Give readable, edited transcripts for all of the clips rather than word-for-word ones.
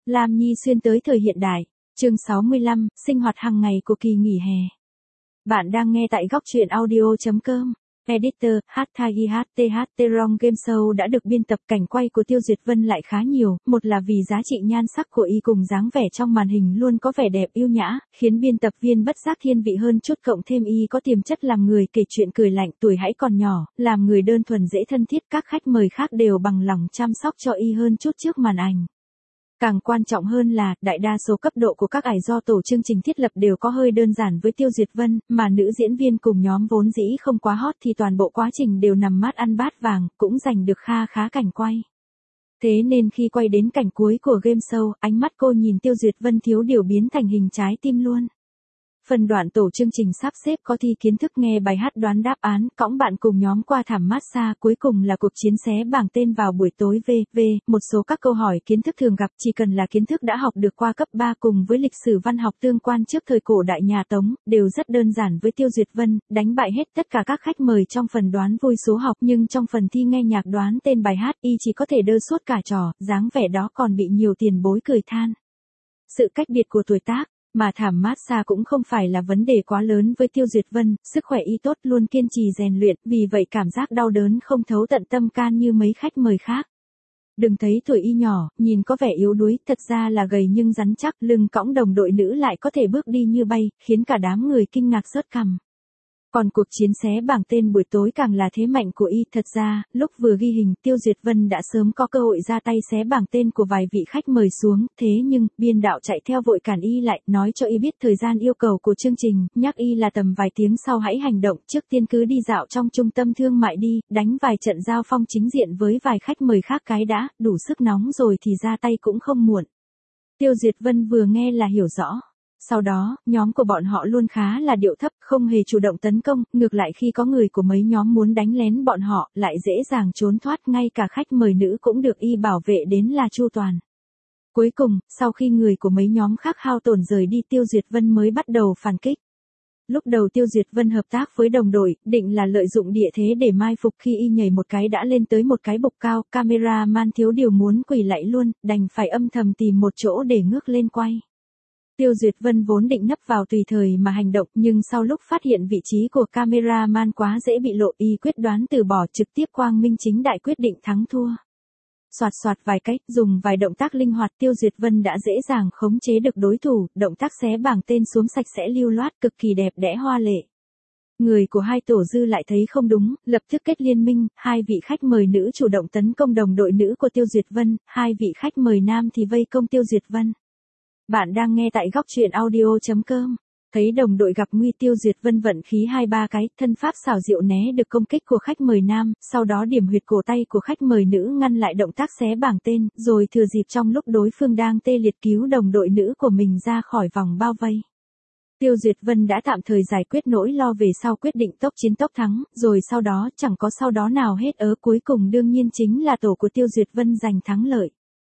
Lam Nhi xuyên tới thời hiện đại, chương 65, sinh hoạt hàng ngày của kỳ nghỉ hè. Bạn đang nghe tại góc truyện audio.com. Editor, HTHTHT-RONG Game Show đã được biên tập. Cảnh quay của Tiêu Duyệt Vân lại khá nhiều, một là vì giá trị nhan sắc của y cùng dáng vẻ trong màn hình luôn có vẻ đẹp yêu nhã, khiến biên tập viên bất giác thiên vị hơn chút, cộng thêm y có tiềm chất làm người kể chuyện cười lạnh, tuổi hãy còn nhỏ, làm người đơn thuần dễ thân thiết, các khách mời khác đều bằng lòng chăm sóc cho y hơn chút trước màn ảnh. Càng quan trọng hơn là, đại đa số cấp độ của các ải do tổ chương trình thiết lập đều có hơi đơn giản với Tiêu Duyệt Vân, mà nữ diễn viên cùng nhóm vốn dĩ không quá hot thì toàn bộ quá trình đều nằm mát ăn bát vàng, cũng giành được kha khá cảnh quay. Thế nên khi quay đến cảnh cuối của game show, ánh mắt cô nhìn Tiêu Duyệt Vân thiếu điều biến thành hình trái tim luôn. Phần đoạn tổ chương trình sắp xếp có thi kiến thức, nghe bài hát đoán đáp án, cõng bạn cùng nhóm qua thảm massage, cuối cùng là cuộc chiến xé bảng tên vào buổi tối một số các câu hỏi kiến thức thường gặp, chỉ cần là kiến thức đã học được qua cấp 3 cùng với lịch sử văn học tương quan trước thời cổ đại nhà Tống, đều rất đơn giản với Tiêu Duyệt Vân, đánh bại hết tất cả các khách mời trong phần đoán vui số học, nhưng trong phần thi nghe nhạc đoán tên bài hát, y chỉ có thể đơ suốt cả trò, dáng vẻ đó còn bị nhiều tiền bối cười than. Sự cách biệt của tuổi tác. Mà thảm massage cũng không phải là vấn đề quá lớn với Tiêu Duyệt Vân, sức khỏe y tốt, luôn kiên trì rèn luyện, vì vậy cảm giác đau đớn không thấu tận tâm can như mấy khách mời khác. Đừng thấy tuổi y nhỏ, nhìn có vẻ yếu đuối, thật ra là gầy nhưng rắn chắc, lưng cõng đồng đội nữ lại có thể bước đi như bay, khiến cả đám người kinh ngạc rớt cằm. Còn cuộc chiến xé bảng tên buổi tối càng là thế mạnh của y, thật ra, lúc vừa ghi hình, Tiêu Duyệt Vân đã sớm có cơ hội ra tay xé bảng tên của vài vị khách mời xuống, thế nhưng, biên đạo chạy theo vội cản y lại, nói cho y biết thời gian yêu cầu của chương trình, nhắc y là tầm vài tiếng sau hãy hành động, trước tiên cứ đi dạo trong trung tâm thương mại đi, đánh vài trận giao phong chính diện với vài khách mời khác cái đã, đủ sức nóng rồi thì ra tay cũng không muộn. Tiêu Duyệt Vân vừa nghe là hiểu rõ. Sau đó, nhóm của bọn họ luôn khá là điệu thấp, không hề chủ động tấn công, ngược lại khi có người của mấy nhóm muốn đánh lén bọn họ, lại dễ dàng trốn thoát, ngay cả khách mời nữ cũng được y bảo vệ đến là chu toàn. Cuối cùng, sau khi người của mấy nhóm khác hao tổn rời đi, Tiêu Duyệt Vân mới bắt đầu phản kích. Lúc đầu Tiêu Duyệt Vân hợp tác với đồng đội, định là lợi dụng địa thế để mai phục, khi y nhảy một cái đã lên tới một cái bục cao, cameraman thiếu điều muốn quỳ lạy luôn, đành phải âm thầm tìm một chỗ để ngước lên quay. Tiêu Duyệt Vân vốn định nấp vào tùy thời mà hành động, nhưng sau lúc phát hiện vị trí của cameraman quá dễ bị lộ, y quyết đoán từ bỏ, trực tiếp quang minh chính đại quyết định thắng thua. Soạt soạt vài cách, dùng vài động tác linh hoạt, Tiêu Duyệt Vân đã dễ dàng khống chế được đối thủ, động tác xé bảng tên xuống sạch sẽ lưu loát, cực kỳ đẹp đẽ hoa lệ. Người của hai tổ dư lại thấy không đúng, lập tức kết liên minh, hai vị khách mời nữ chủ động tấn công đồng đội nữ của Tiêu Duyệt Vân, hai vị khách mời nam thì vây công Tiêu Duyệt Vân. Bạn đang nghe tại góc truyện audio.com. Thấy đồng đội gặp nguy, Tiêu Duyệt Vân vận khí 2-3 cái, thân pháp xảo diệu né được công kích của khách mời nam, sau đó điểm huyệt cổ tay của khách mời nữ ngăn lại động tác xé bảng tên, rồi thừa dịp trong lúc đối phương đang tê liệt cứu đồng đội nữ của mình ra khỏi vòng bao vây. Tiêu Duyệt Vân đã tạm thời giải quyết nỗi lo về sau, quyết định tốc chiến tốc thắng, rồi sau đó chẳng có sau đó nào hết, cuối cùng đương nhiên chính là tổ của Tiêu Duyệt Vân giành thắng lợi.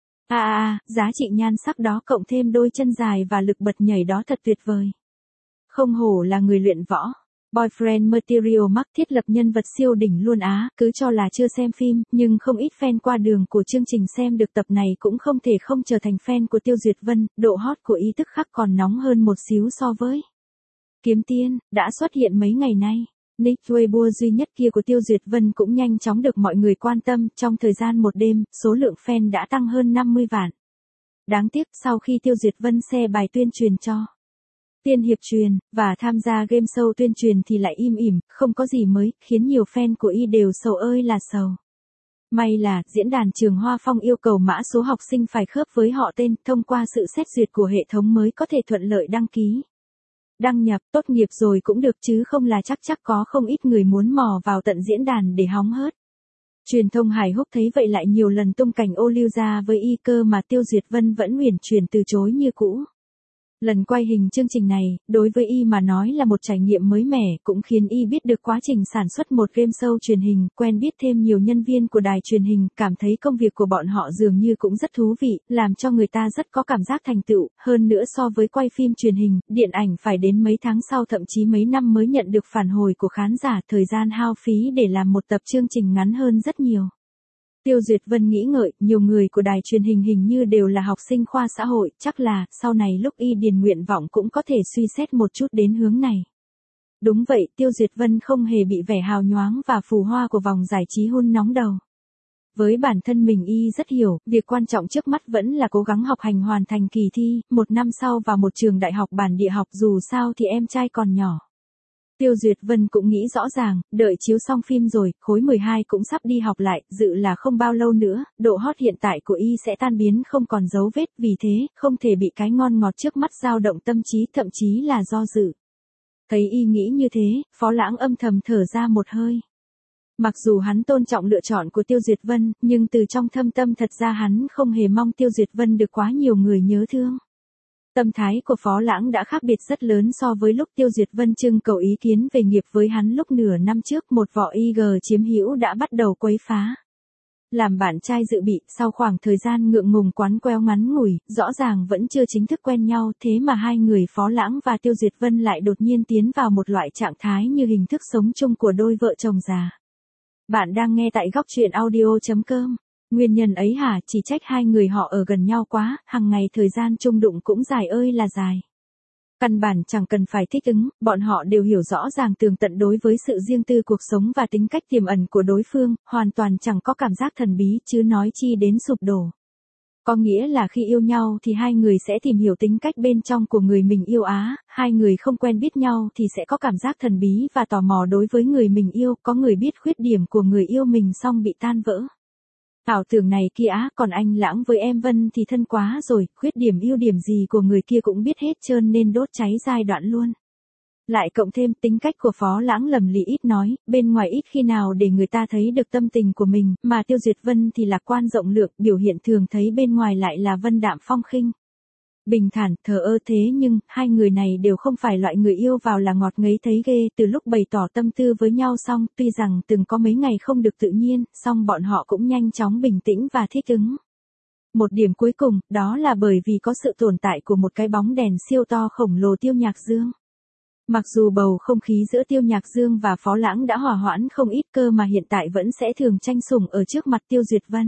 Giá trị nhan sắc đó cộng thêm đôi chân dài và lực bật nhảy đó thật tuyệt vời. Không hổ là người luyện võ. Boyfriend Material Mark thiết lập nhân vật siêu đỉnh luôn á, cứ cho là chưa xem phim, nhưng không ít fan qua đường của chương trình xem được tập này cũng không thể không trở thành fan của Tiêu Duyệt Vân, độ hot của y tức khắc còn nóng hơn một xíu so với Kiếm Tiên, đã xuất hiện mấy ngày nay. Nick Weibo duy nhất kia của Tiêu Duyệt Vân cũng nhanh chóng được mọi người quan tâm, trong thời gian một đêm, số lượng fan đã tăng hơn 50 vạn. Đáng tiếc, sau khi Tiêu Duyệt Vân share bài tuyên truyền cho Tiên Hiệp Truyền, và tham gia game show tuyên truyền thì lại im ỉm, không có gì mới, khiến nhiều fan của y đều sầu ơi là sầu. May là, diễn đàn trường Hoa Phong yêu cầu mã số học sinh phải khớp với họ tên, thông qua sự xét duyệt của hệ thống mới có thể thuận lợi đăng ký. Đăng nhập, tốt nghiệp rồi cũng được chứ không là chắc có không ít người muốn mò vào tận diễn đàn để hóng hớt. Truyền thông hài hước thấy vậy lại nhiều lần tung cảnh ô liu ra với y, cơ mà Tiêu Duyệt Vân vẫn uyển chuyển từ chối như cũ. Lần quay hình chương trình này, đối với y mà nói là một trải nghiệm mới mẻ, cũng khiến y biết được quá trình sản xuất một game show truyền hình, quen biết thêm nhiều nhân viên của đài truyền hình, cảm thấy công việc của bọn họ dường như cũng rất thú vị, làm cho người ta rất có cảm giác thành tựu, hơn nữa so với quay phim truyền hình, điện ảnh phải đến mấy tháng sau thậm chí mấy năm mới nhận được phản hồi của khán giả, thời gian hao phí để làm một tập chương trình ngắn hơn rất nhiều. Tiêu Duyệt Vân nghĩ ngợi, nhiều người của đài truyền hình hình như đều là học sinh khoa xã hội, chắc là, sau này lúc y điền nguyện vọng cũng có thể suy xét một chút đến hướng này. Đúng vậy, Tiêu Duyệt Vân không hề bị vẻ hào nhoáng và phù hoa của vòng giải trí hun nóng đầu. Với bản thân mình y rất hiểu, việc quan trọng trước mắt vẫn là cố gắng học hành hoàn thành kỳ thi, 1 năm sau vào một trường đại học bản địa học, dù sao thì em trai còn nhỏ. Tiêu Duyệt Vân cũng nghĩ rõ ràng, đợi chiếu xong phim rồi, khối 12 cũng sắp đi học lại, dự là không bao lâu nữa, độ hot hiện tại của y sẽ tan biến không còn dấu vết, vì thế, không thể bị cái ngon ngọt trước mắt dao động tâm trí, thậm chí là do dự. Thấy y nghĩ như thế, Phó Lãng âm thầm thở ra một hơi. Mặc dù hắn tôn trọng lựa chọn của Tiêu Duyệt Vân, nhưng từ trong thâm tâm thật ra hắn không hề mong Tiêu Duyệt Vân được quá nhiều người nhớ thương. Tâm thái của Phó Lãng đã khác biệt rất lớn so với lúc Tiêu Duyệt Vân trưng cầu ý kiến về nghiệp với hắn lúc nửa năm trước, một vỏ IG chiếm hữu đã bắt đầu quấy phá. Làm bạn trai dự bị, sau khoảng thời gian ngượng ngùng quán queo ngắn ngủi, rõ ràng vẫn chưa chính thức quen nhau, thế mà hai người Phó Lãng và Tiêu Duyệt Vân lại đột nhiên tiến vào một loại trạng thái như hình thức sống chung của đôi vợ chồng già. Bạn đang nghe tại góc truyện audio.com. Nguyên nhân ấy hả, chỉ trách hai người họ ở gần nhau quá, hàng ngày thời gian chung đụng cũng dài ơi là dài. Căn bản chẳng cần phải thích ứng, bọn họ đều hiểu rõ ràng tường tận đối với sự riêng tư cuộc sống và tính cách tiềm ẩn của đối phương, hoàn toàn chẳng có cảm giác thần bí chứ nói chi đến sụp đổ. Có nghĩa là khi yêu nhau thì hai người sẽ tìm hiểu tính cách bên trong của người mình yêu hai người không quen biết nhau thì sẽ có cảm giác thần bí và tò mò đối với người mình yêu, có người biết khuyết điểm của người yêu mình xong bị tan vỡ. Ảo tưởng này kia còn anh Lãng với em Vân thì thân quá rồi, khuyết điểm ưu điểm gì của người kia cũng biết hết trơn nên đốt cháy giai đoạn luôn. Lại cộng thêm tính cách của Phó Lãng lầm lì ít nói, bên ngoài ít khi nào để người ta thấy được tâm tình của mình, mà Tiêu Duyệt Vân thì lạc quan rộng lượng, biểu hiện thường thấy bên ngoài lại là vân đạm phong khinh. Bình thản, thờ ơ thế nhưng, hai người này đều không phải loại người yêu vào là ngọt ngấy thấy ghê, từ lúc bày tỏ tâm tư với nhau xong, tuy rằng từng có mấy ngày không được tự nhiên, song bọn họ cũng nhanh chóng bình tĩnh và thích ứng. Một điểm cuối cùng, đó là bởi vì có sự tồn tại của một cái bóng đèn siêu to khổng lồ Tiêu Nhạc Dương. Mặc dù bầu không khí giữa Tiêu Nhạc Dương và Phó Lãng đã hòa hoãn không ít cơ mà hiện tại vẫn sẽ thường tranh sủng ở trước mặt Tiêu Duyệt Vân.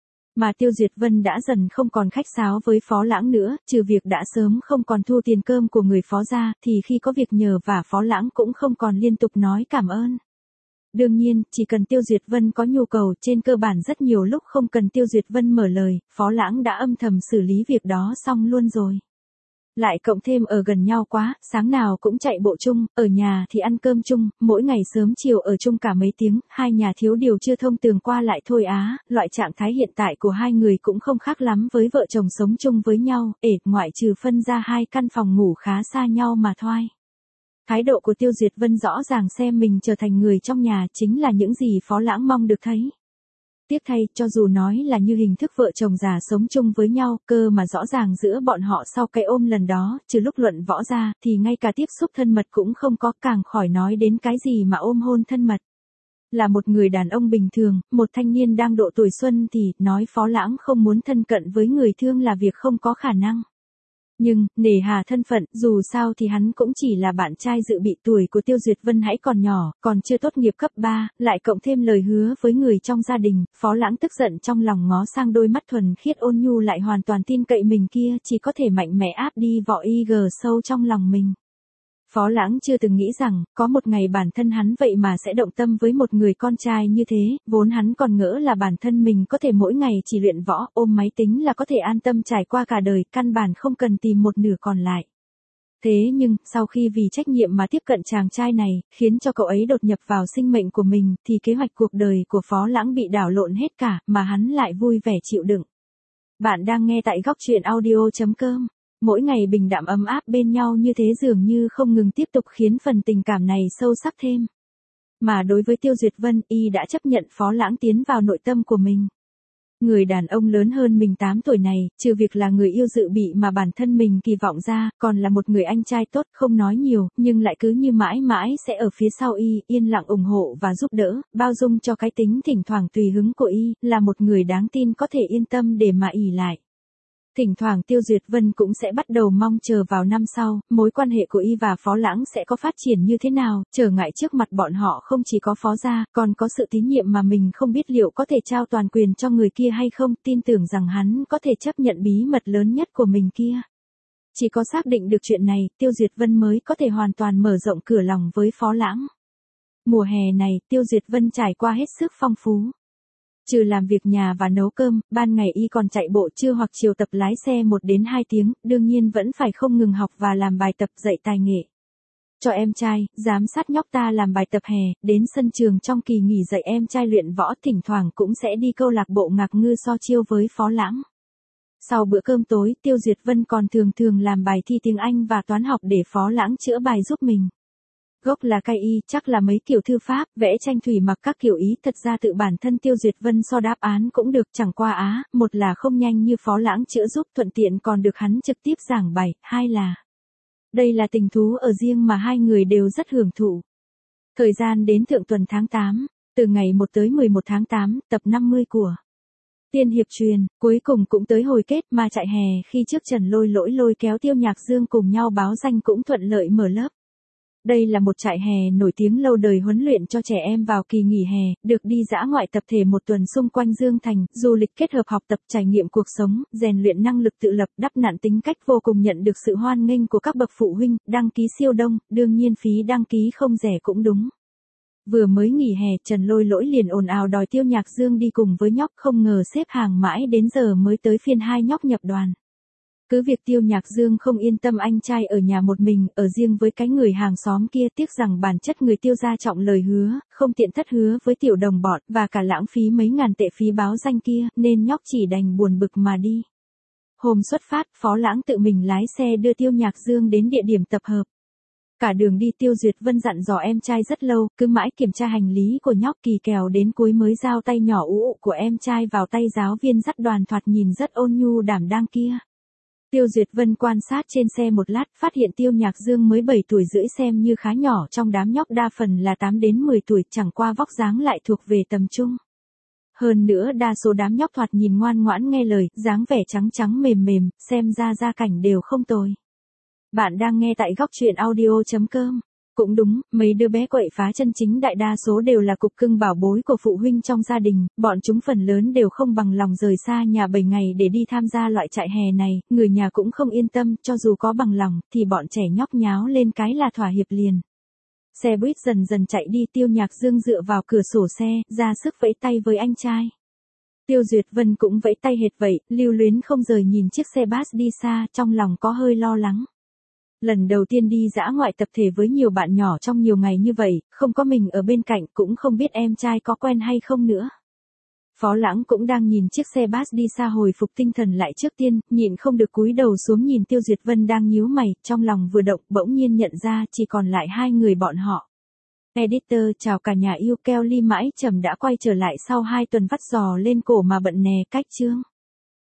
Mà Tiêu Duyệt Vân đã dần không còn khách sáo với Phó Lãng nữa, trừ việc đã sớm không còn thu tiền cơm của người Phó ra, thì khi có việc nhờ và Phó Lãng cũng không còn liên tục nói cảm ơn. Đương nhiên, chỉ cần Tiêu Duyệt Vân có nhu cầu, trên cơ bản rất nhiều lúc không cần Tiêu Duyệt Vân mở lời, Phó Lãng đã âm thầm xử lý việc đó xong luôn rồi. Lại cộng thêm ở gần nhau quá, sáng nào cũng chạy bộ chung, ở nhà thì ăn cơm chung, mỗi ngày sớm chiều ở chung cả mấy tiếng, hai nhà thiếu điều chưa thông tường qua lại thôi loại trạng thái hiện tại của hai người cũng không khác lắm với vợ chồng sống chung với nhau, ngoại trừ phân ra hai căn phòng ngủ khá xa nhau mà thôi. Thái độ của Tiêu Duyệt Vân rõ ràng xem mình trở thành người trong nhà chính là những gì Phó Lãng mong được thấy. Tiếc thay, cho dù nói là như hình thức vợ chồng già sống chung với nhau, cơ mà rõ ràng giữa bọn họ sau cái ôm lần đó, trừ lúc luận võ ra, thì ngay cả tiếp xúc thân mật cũng không có, càng khỏi nói đến cái gì mà ôm hôn thân mật. Là một người đàn ông bình thường, một thanh niên đang độ tuổi xuân thì, nói Phó Lãng không muốn thân cận với người thương là việc không có khả năng. Nhưng, nể hà thân phận, dù sao thì hắn cũng chỉ là bạn trai dự bị, tuổi của Tiêu Duyệt Vân hãy còn nhỏ, còn chưa tốt nghiệp cấp 3, lại cộng thêm lời hứa với người trong gia đình, Phó Lãng tức giận trong lòng ngó sang đôi mắt thuần khiết ôn nhu lại hoàn toàn tin cậy mình kia, chỉ có thể mạnh mẽ áp đi vỏ IG sâu trong lòng mình. Phó Lãng chưa từng nghĩ rằng, có một ngày bản thân hắn vậy mà sẽ động tâm với một người con trai như thế, vốn hắn còn ngỡ là bản thân mình có thể mỗi ngày chỉ luyện võ, ôm máy tính là có thể an tâm trải qua cả đời, căn bản không cần tìm một nửa còn lại. Thế nhưng, sau khi vì trách nhiệm mà tiếp cận chàng trai này, khiến cho cậu ấy đột nhập vào sinh mệnh của mình, thì kế hoạch cuộc đời của Phó Lãng bị đảo lộn hết cả, mà hắn lại vui vẻ chịu đựng. Bạn đang nghe tại góc truyện audio.com. Mỗi ngày bình đạm ấm áp bên nhau như thế dường như không ngừng tiếp tục khiến phần tình cảm này sâu sắc thêm. Mà đối với Tiêu Duyệt Vân, y đã chấp nhận Phó Lãng tiến vào nội tâm của mình. Người đàn ông lớn hơn mình 8 tuổi này, trừ việc là người yêu dự bị mà bản thân mình kỳ vọng ra, còn là một người anh trai tốt, không nói nhiều, nhưng lại cứ như mãi mãi sẽ ở phía sau y, yên lặng ủng hộ và giúp đỡ, bao dung cho cái tính thỉnh thoảng tùy hứng của y, là một người đáng tin có thể yên tâm để mà ỷ lại. Thỉnh thoảng Tiêu Duyệt Vân cũng sẽ bắt đầu mong chờ vào năm sau, mối quan hệ của y và Phó Lãng sẽ có phát triển như thế nào, trở ngại trước mặt bọn họ không chỉ có Phó gia, còn có sự tín nhiệm mà mình không biết liệu có thể trao toàn quyền cho người kia hay không, tin tưởng rằng hắn có thể chấp nhận bí mật lớn nhất của mình kia. Chỉ có xác định được chuyện này, Tiêu Duyệt Vân mới có thể hoàn toàn mở rộng cửa lòng với Phó Lãng. Mùa hè này, Tiêu Duyệt Vân trải qua hết sức phong phú. Trừ làm việc nhà và nấu cơm, ban ngày y còn chạy bộ trưa hoặc chiều tập lái xe 1 đến 2 tiếng, đương nhiên vẫn phải không ngừng học và làm bài tập dạy tài nghệ. Cho em trai, giám sát nhóc ta làm bài tập hè, đến sân trường trong kỳ nghỉ dạy em trai luyện võ, thỉnh thoảng cũng sẽ đi câu lạc bộ Ngạc Ngư so chiêu với Phó Lãng. Sau bữa cơm tối, Tiêu Duyệt Vân còn thường làm bài thi tiếng Anh và toán học để Phó Lãng chữa bài giúp mình. Gốc là cai y, chắc là mấy kiểu thư pháp, vẽ tranh thủy mặc các kiểu ý, thật ra tự bản thân Tiêu Duyệt Vân so đáp án cũng được, chẳng qua một là không nhanh như Phó Lãng chữa giúp, thuận tiện còn được hắn trực tiếp giảng bài, hai là đây là tình thú ở riêng mà hai người đều rất hưởng thụ. Thời gian đến thượng tuần tháng 8, từ ngày 1 tới 11 tháng 8, tập 50 của Tiên Hiệp Truyền, cuối cùng cũng tới hồi kết mà chạy hè khi trước Trần Lôi lôi kéo Tiêu Nhạc Dương cùng nhau báo danh cũng thuận lợi mở lớp. Đây là một trại hè nổi tiếng lâu đời huấn luyện cho trẻ em vào kỳ nghỉ hè, được đi dã ngoại tập thể 1 tuần xung quanh Dương Thành, du lịch kết hợp học tập trải nghiệm cuộc sống, rèn luyện năng lực tự lập, đắp nặn tính cách, vô cùng nhận được sự hoan nghênh của các bậc phụ huynh, đăng ký siêu đông, đương nhiên phí đăng ký không rẻ cũng đúng. Vừa mới nghỉ hè, Trần Lôi liền ồn ào đòi Tiêu Nhạc Dương đi cùng với nhóc, không ngờ xếp hàng mãi đến giờ mới tới phiên hai nhóc nhập đoàn. Cứ việc Tiêu Nhạc Dương không yên tâm anh trai ở nhà một mình, ở riêng với cái người hàng xóm kia, tiếc rằng bản chất người Tiêu gia trọng lời hứa, không tiện thất hứa với tiểu đồng bọn, và cả lãng phí mấy ngàn tệ phí báo danh kia, nên nhóc chỉ đành buồn bực mà đi. Hôm xuất phát, Phó Lãng tự mình lái xe đưa Tiêu Nhạc Dương đến địa điểm tập hợp. Cả đường đi Tiêu Duyệt Vân dặn dò em trai rất lâu, cứ mãi kiểm tra hành lý của nhóc, kỳ kèo đến cuối mới giao tay nhỏ ú của em trai vào tay giáo viên dắt đoàn thoạt nhìn rất ôn nhu đảm đang kia. Tiêu Duyệt Vân quan sát trên xe một lát, phát hiện Tiêu Nhạc Dương mới 7 tuổi rưỡi xem như khá nhỏ, trong đám nhóc đa phần là 8 đến 10 tuổi, chẳng qua vóc dáng lại thuộc về tầm trung. Hơn nữa đa số đám nhóc thoạt nhìn ngoan ngoãn nghe lời, dáng vẻ trắng mềm, xem ra gia cảnh đều không tồi. Bạn đang nghe tại góc truyện audio.com. Cũng đúng, mấy đứa bé quậy phá chân chính đại đa số đều là cục cưng bảo bối của phụ huynh trong gia đình, bọn chúng phần lớn đều không bằng lòng rời xa nhà 7 ngày để đi tham gia loại trại hè này, người nhà cũng không yên tâm, cho dù có bằng lòng, thì bọn trẻ nhóc nháo lên cái là thỏa hiệp liền. Xe buýt dần chạy đi, Tiêu Nhạc Dương dựa vào cửa sổ xe, ra sức vẫy tay với anh trai. Tiêu Duyệt Vân cũng vẫy tay hệt vậy, lưu luyến không rời nhìn chiếc xe bus đi xa, trong lòng có hơi lo lắng. Lần đầu tiên đi dã ngoại tập thể với nhiều bạn nhỏ trong nhiều ngày như vậy, không có mình ở bên cạnh, cũng không biết em trai có quen hay không nữa. Phó Lãng cũng đang nhìn chiếc xe bus đi xa hồi phục tinh thần lại trước tiên, nhịn không được cúi đầu xuống nhìn Tiêu Duyệt Vân đang nhíu mày, trong lòng vừa động, bỗng nhiên nhận ra chỉ còn lại hai người bọn họ. Editor chào cả nhà yêu, Kelly mãi trầm đã quay trở lại sau 2 tuần vắt giò lên cổ mà bận nè, cách chương.